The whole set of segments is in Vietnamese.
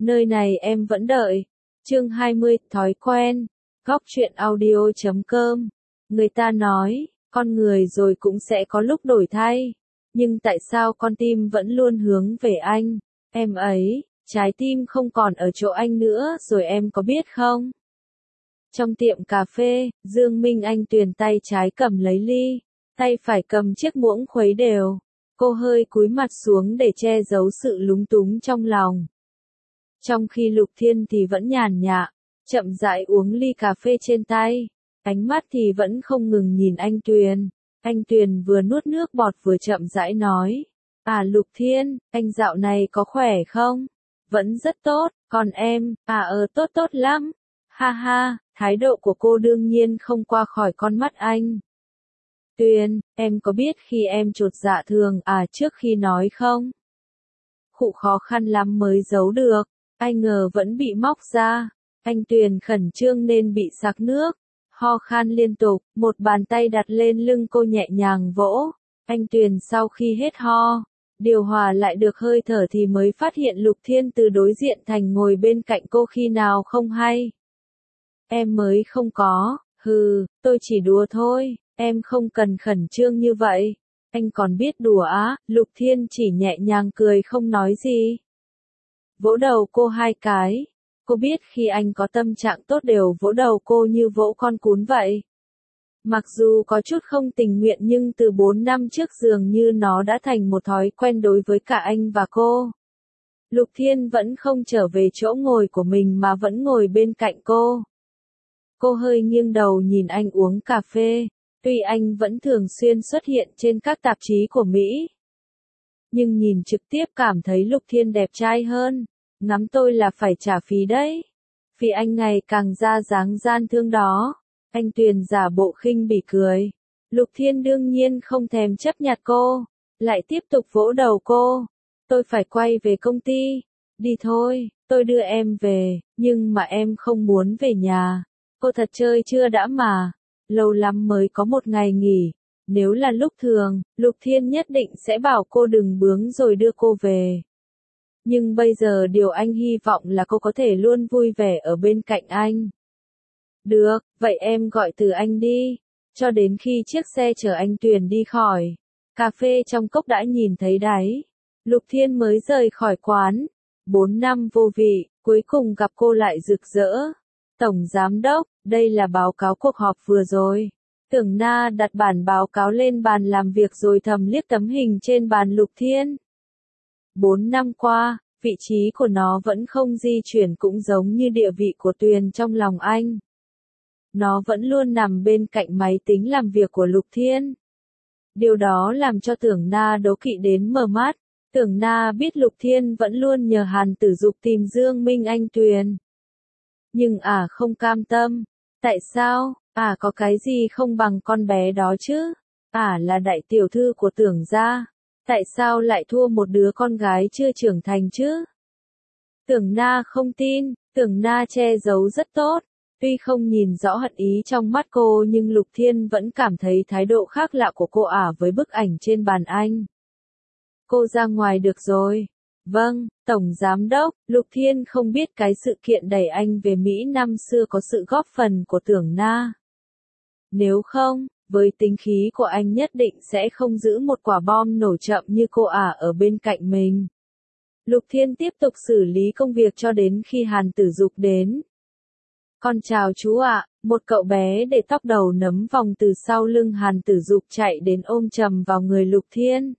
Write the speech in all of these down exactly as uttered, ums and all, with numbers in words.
Nơi này em vẫn đợi. Chương hai mươi, thói quen. Góc truyện audio chấm com. Người ta nói, con người rồi cũng sẽ có lúc đổi thay. Nhưng tại sao con tim vẫn luôn hướng về anh? Em ấy, trái tim không còn ở chỗ anh nữa rồi em có biết không? Trong tiệm cà phê, Dương Minh Anh Tuyền tay trái cầm lấy ly, tay phải cầm chiếc muỗng khuấy đều. Cô hơi cúi mặt xuống để che giấu sự lúng túng trong lòng. Trong khi Lục Thiên thì vẫn nhàn nhã, chậm rãi uống ly cà phê trên tay, ánh mắt thì vẫn không ngừng nhìn anh Tuyền. Anh Tuyền vừa nuốt nước bọt vừa chậm rãi nói, à Lục Thiên, anh dạo này có khỏe không? Vẫn rất tốt, còn em, à ờ tốt tốt lắm. Ha ha, thái độ của cô đương nhiên không qua khỏi con mắt anh. Tuyền, em có biết khi em chột dạ thường à trước khi nói không? Khụ khó khăn lắm mới giấu được, ai ngờ vẫn bị móc ra. Anh Tuyền khẩn trương nên bị sặc nước, ho khan liên tục, một bàn tay đặt lên lưng cô nhẹ nhàng vỗ. Anh Tuyền sau khi hết ho, điều hòa lại được hơi thở thì mới phát hiện Lục Thiên từ đối diện thành ngồi bên cạnh cô khi nào không hay. Em mới không có, hừ, tôi chỉ đùa thôi, em không cần khẩn trương như vậy. Anh còn biết đùa á, Lục Thiên chỉ nhẹ nhàng cười không nói gì. Vỗ đầu cô hai cái. Cô biết khi anh có tâm trạng tốt đều vỗ đầu cô như vỗ con cún vậy. Mặc dù có chút không tình nguyện nhưng từ bốn năm trước dường như nó đã thành một thói quen đối với cả anh và cô. Lục Thiên vẫn không trở về chỗ ngồi của mình mà vẫn ngồi bên cạnh cô. Cô hơi nghiêng đầu nhìn anh uống cà phê, tuy anh vẫn thường xuyên xuất hiện trên các tạp chí của Mỹ. Nhưng nhìn trực tiếp cảm thấy Lục Thiên đẹp trai hơn, ngắm tôi là phải trả phí đấy. Vì anh ngày càng ra dáng gian thương đó. Anh Tuyền giả bộ khinh bỉ cười. Lục Thiên đương nhiên không thèm chấp nhặt cô, lại tiếp tục vỗ đầu cô. Tôi phải quay về công ty. Đi thôi, tôi đưa em về, nhưng mà em không muốn về nhà. Cô thật chơi chưa đã mà, lâu lắm mới có một ngày nghỉ. Nếu là lúc thường, Lục Thiên nhất định sẽ bảo cô đừng bướng rồi đưa cô về. Nhưng bây giờ điều anh hy vọng là cô có thể luôn vui vẻ ở bên cạnh anh. Được, vậy em gọi từ anh đi. Cho đến khi chiếc xe chở anh Tuyền đi khỏi, cà phê trong cốc đã nhìn thấy đáy. Lục Thiên mới rời khỏi quán. Bốn năm vô vị, cuối cùng gặp cô lại rực rỡ. Tổng Giám đốc, đây là báo cáo cuộc họp vừa rồi. Tưởng Na đặt bản báo cáo lên bàn làm việc rồi thầm liếc tấm hình trên bàn Lục Thiên. Bốn năm qua, vị trí của nó vẫn không di chuyển cũng giống như địa vị của Tuyền trong lòng anh. Nó vẫn luôn nằm bên cạnh máy tính làm việc của Lục Thiên. Điều đó làm cho Tưởng Na đố kỵ đến mờ mắt. Tưởng Na biết Lục Thiên vẫn luôn nhờ Hàn Tử Dục tìm Dương Minh Anh Tuyền. Nhưng ả à không cam tâm. Tại sao? Ả à có cái gì không bằng con bé đó chứ? Ả à là đại tiểu thư của Tưởng gia. Tại sao lại thua một đứa con gái chưa trưởng thành chứ? Tưởng Na không tin, Tưởng Na che giấu rất tốt. Tuy không nhìn rõ hận ý trong mắt cô nhưng Lục Thiên vẫn cảm thấy thái độ khác lạ của cô ả với bức ảnh trên bàn anh. Cô ra ngoài được rồi. Vâng, Tổng Giám đốc, Lục Thiên không biết cái sự kiện đẩy anh về Mỹ năm xưa có sự góp phần của Tưởng Na. Nếu không, với tính khí của anh nhất định sẽ không giữ một quả bom nổ chậm như cô ả ở bên cạnh mình. Lục Thiên tiếp tục xử lý công việc cho đến khi Hàn Tử Dục đến. Con chào chú ạ, một cậu bé để tóc đầu nấm vòng từ sau lưng Hàn Tử Dục chạy đến ôm chầm vào người Lục Thiên.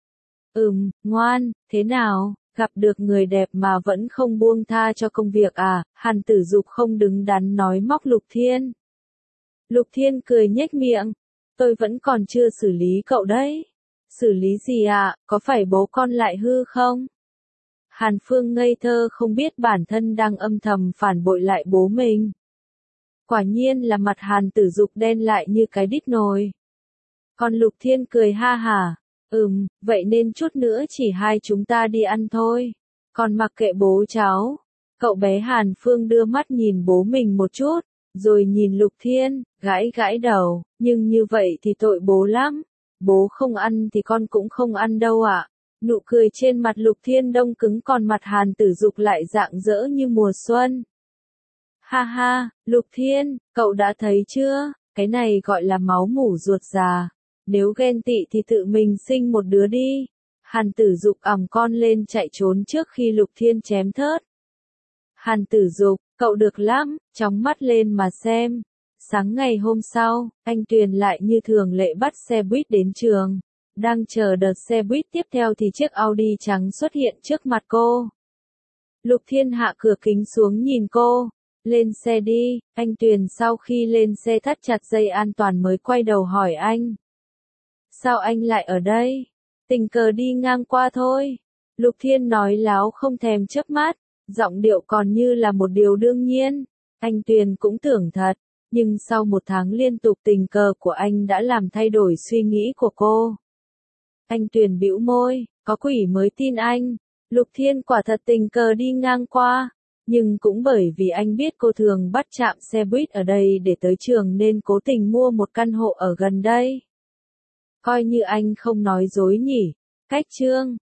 Ừm, ngoan, thế nào, gặp được người đẹp mà vẫn không buông tha cho công việc à, Hàn Tử Dục không đứng đắn nói móc Lục Thiên. Lục Thiên cười nhếch miệng, tôi vẫn còn chưa xử lý cậu đấy. Xử lý gì ạ, có phải bố con lại hư không? Hàn Phương ngây thơ không biết bản thân đang âm thầm phản bội lại bố mình. Quả nhiên là mặt Hàn Tử Dục đen lại như cái đít nồi. Còn Lục Thiên cười ha hả, ừm, vậy nên chút nữa chỉ hai chúng ta đi ăn thôi. Còn mặc kệ bố cháu. Cậu bé Hàn Phương đưa mắt nhìn bố mình một chút, rồi nhìn Lục Thiên, gãi gãi đầu, nhưng như vậy thì tội bố lắm. Bố không ăn thì con cũng không ăn đâu ạ. Nụ cười trên mặt Lục Thiên đông cứng còn mặt Hàn Tử Dục lại rạng rỡ như mùa xuân. Ha ha, Lục Thiên, cậu đã thấy chưa, cái này gọi là máu mủ ruột già. Nếu ghen tị thì tự mình sinh một đứa đi. Hàn Tử Dục ẵm con lên chạy trốn trước khi Lục Thiên chém thớt. Hàn Tử Dục, cậu được lắm, chóng mắt lên mà xem. Sáng ngày hôm sau, anh Tuyền lại như thường lệ bắt xe buýt đến trường. Đang chờ đợt xe buýt tiếp theo thì chiếc Audi trắng xuất hiện trước mặt cô. Lục Thiên hạ cửa kính xuống nhìn cô. Lên xe đi, anh Tuyền sau khi lên xe thắt chặt dây an toàn mới quay đầu hỏi anh. Sao anh lại ở đây? Tình cờ đi ngang qua thôi. Lục Thiên nói láo không thèm chớp mắt, giọng điệu còn như là một điều đương nhiên. Anh Tuyền cũng tưởng thật, nhưng sau một tháng liên tục tình cờ của anh đã làm thay đổi suy nghĩ của cô. Anh Tuyền bĩu môi, có quỷ mới tin anh. Lục Thiên quả thật tình cờ đi ngang qua, nhưng cũng bởi vì anh biết cô thường bắt trạm xe buýt ở đây để tới trường nên cố tình mua một căn hộ ở gần đây. Coi như anh không nói dối nhỉ. Cách chương